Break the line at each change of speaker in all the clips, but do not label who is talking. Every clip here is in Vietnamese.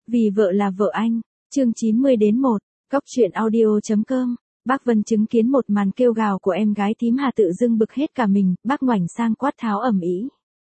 Vì vợ là vợ anh, chương 90-1, Cóc truyện audio.com. Bác Vân chứng kiến một màn kêu gào của em gái thím Hà tự dưng bực hết cả mình, bác ngoảnh sang quát tháo ầm ĩ.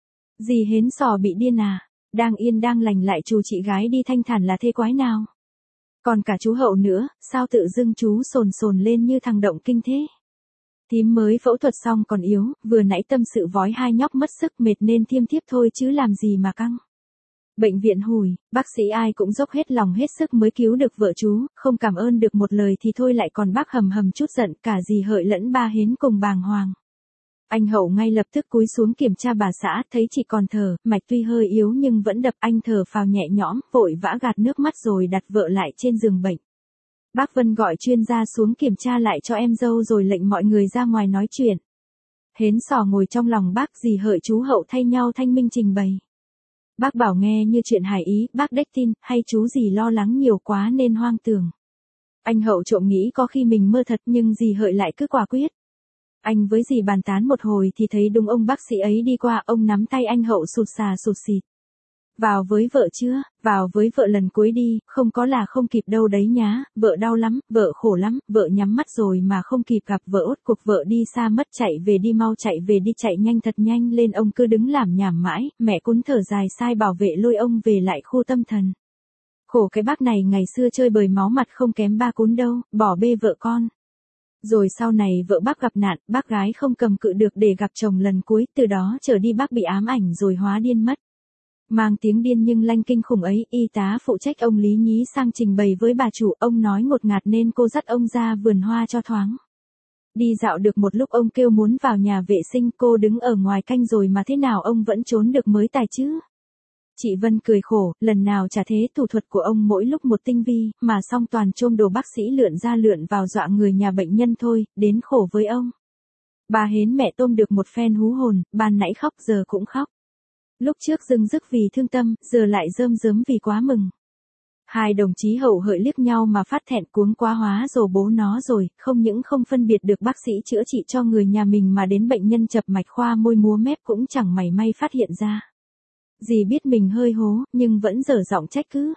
Dì Hến Sò bị điên à, đang yên đang lành lại trù chị gái đi thanh thản là thế quái nào. Còn cả chú Hậu nữa, sao tự dưng chú sồn sồn lên như thằng động kinh thế. Thím mới phẫu thuật xong còn yếu, vừa nãy tâm sự vói hai nhóc mất sức mệt nên thiêm thiếp thôi chứ làm gì mà căng. Bệnh viện hủi, bác sĩ ai cũng dốc hết lòng hết sức mới cứu được vợ chú, không cảm ơn được một lời thì thôi lại còn bác hầm hầm chút giận, cả dì Hợi lẫn ba Hến cùng bàng hoàng. Anh Hậu ngay lập tức cúi xuống kiểm tra bà xã, thấy chị còn thở, mạch tuy hơi yếu nhưng vẫn đập, anh thở phào nhẹ nhõm, vội vã gạt nước mắt rồi đặt vợ lại trên giường bệnh. Bác Vân gọi chuyên gia xuống kiểm tra lại cho em dâu rồi lệnh mọi người ra ngoài nói chuyện. Hến Sò ngồi trong lòng bác, dì Hợi chú Hậu thay nhau thanh minh trình bày. Bác bảo nghe như chuyện hài ý, bác đếch tin, hay chú dì lo lắng nhiều quá nên hoang tưởng. Anh Hậu trộm nghĩ có khi mình mơ thật nhưng dì Hợi lại cứ quả quyết. Anh với dì bàn tán một hồi thì thấy đúng ông bác sĩ ấy đi qua, ông nắm tay anh Hậu sụt sà sụt xịt. Vào với vợ chưa, vào với vợ lần cuối đi, không có là không kịp đâu đấy nhá, vợ đau lắm, vợ khổ lắm, vợ nhắm mắt rồi mà không kịp gặp vợ ốt cuộc vợ đi xa mất, chạy về đi mau, chạy về đi, chạy nhanh thật nhanh lên, ông cứ đứng làm nhảm mãi, mẹ cún thở dài sai bảo vệ lôi ông về lại khu tâm thần. Khổ cái bác này ngày xưa chơi bời máu mặt không kém ba cún đâu, bỏ bê vợ con. Rồi sau này vợ bác gặp nạn, bác gái không cầm cự được để gặp chồng lần cuối, từ đó trở đi bác bị ám ảnh rồi hóa điên mất. Mang tiếng điên nhưng lanh kinh khủng ấy, y tá phụ trách ông Lý nhí sang trình bày với bà chủ, ông nói ngột ngạt nên cô dắt ông ra vườn hoa cho thoáng. Đi dạo được một lúc ông kêu muốn vào nhà vệ sinh, cô đứng ở ngoài canh rồi mà thế nào ông vẫn trốn được mới tài chứ. Chị Vân cười khổ, lần nào chả thế, thủ thuật của ông mỗi lúc một tinh vi, mà xong toàn chôm đồ bác sĩ lượn ra lượn vào dọa người nhà bệnh nhân thôi, đến khổ với ông. Bà Hến mẹ tôm được một phen hú hồn, ban nãy khóc giờ cũng khóc. Lúc trước dưng dứt vì thương tâm, giờ lại rơm rớm vì quá mừng. Hai đồng chí Hậu Hợi liếc nhau mà phát thẹn, cuống quá hóa rồi bố nó rồi, không những không phân biệt được bác sĩ chữa trị cho người nhà mình mà đến bệnh nhân chập mạch khoa môi múa mép cũng chẳng mảy may phát hiện ra. Dì biết mình hơi hố, nhưng vẫn dở giọng trách cứ.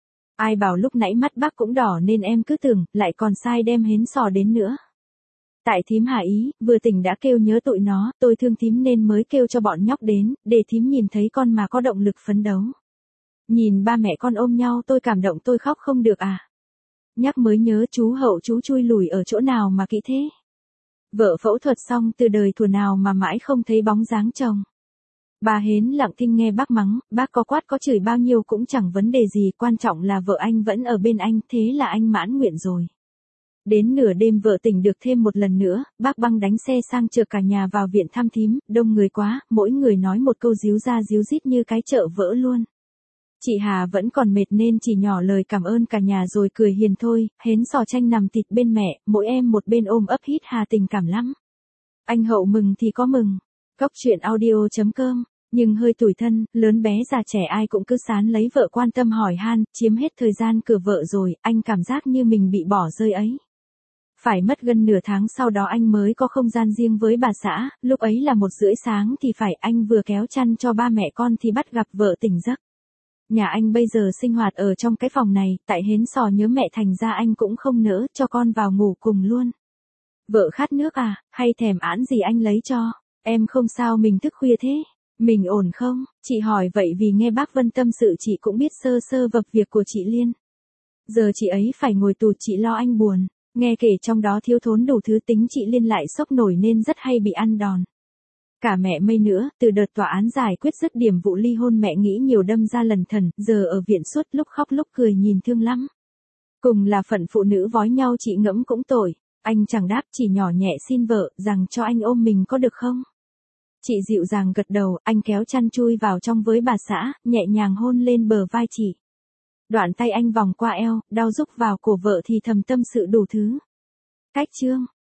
Ai bảo lúc nãy mắt bác cũng đỏ nên em cứ tưởng, lại còn sai đem Hến Sò đến nữa. Tại thím Hà ý, vừa tỉnh đã kêu nhớ tụi nó, tôi thương thím nên mới kêu cho bọn nhóc đến, để thím nhìn thấy con mà có động lực phấn đấu. Nhìn ba mẹ con ôm nhau tôi cảm động tôi khóc không được à. Nhắc mới nhớ chú Hậu chú chui lùi ở chỗ nào mà kỹ thế. Vợ phẫu thuật xong từ đời thuở nào mà mãi không thấy bóng dáng chồng. Bà Hến lặng thinh nghe bác mắng, bác có quát có chửi bao nhiêu cũng chẳng vấn đề gì, quan trọng là vợ anh vẫn ở bên anh, thế là anh mãn nguyện rồi. Đến nửa đêm vợ tỉnh được thêm một lần nữa, bác băng đánh xe sang chở cả nhà vào viện thăm thím, đông người quá, mỗi người nói một câu díu ra díu dít như cái chợ vỡ luôn. Chị Hà vẫn còn mệt nên chỉ nhỏ lời cảm ơn cả nhà rồi cười hiền thôi, Hến Sò Chanh nằm thịt bên mẹ, mỗi em một bên ôm ấp hít hà tình cảm lắm. Anh Hậu mừng thì có mừng. Cóc truyện audio.com, nhưng hơi tủi thân, lớn bé già trẻ ai cũng cứ sán lấy vợ quan tâm hỏi han, chiếm hết thời gian cửa vợ rồi, anh cảm giác như mình bị bỏ rơi ấy. Phải mất gần nửa tháng sau đó anh mới có không gian riêng với bà xã, lúc ấy là 1:30 sáng thì phải, anh vừa kéo chăn cho ba mẹ con thì bắt gặp vợ tỉnh giấc. Nhà anh bây giờ sinh hoạt ở trong cái phòng này, tại Hến Sò nhớ mẹ thành ra anh cũng không nỡ cho con vào ngủ cùng luôn. Vợ khát nước à, hay thèm án gì anh lấy cho, em không sao mình thức khuya thế, mình ổn không, chị hỏi vậy vì nghe bác Vân tâm sự chị cũng biết sơ sơ vập việc của chị Liên. Giờ chị ấy phải ngồi tù chị lo anh buồn. Nghe kể trong đó thiếu thốn đủ thứ tính chị Liên lại sốc nổi nên rất hay bị ăn đòn. Cả mẹ Mây nữa, từ đợt tòa án giải quyết dứt điểm vụ ly hôn mẹ nghĩ nhiều đâm ra lần thần, giờ ở viện suốt lúc khóc lúc cười nhìn thương lắm. Cùng là phận phụ nữ vói nhau chị ngẫm cũng tội, anh chẳng đáp chỉ nhỏ nhẹ xin vợ rằng cho anh ôm mình có được không? Chị dịu dàng gật đầu, anh kéo chăn chui vào trong với bà xã, nhẹ nhàng hôn lên bờ vai chị. Đoạn tay anh vòng qua eo, đau rúc vào cổ vợ thì thầm tâm sự đủ thứ. Cách chương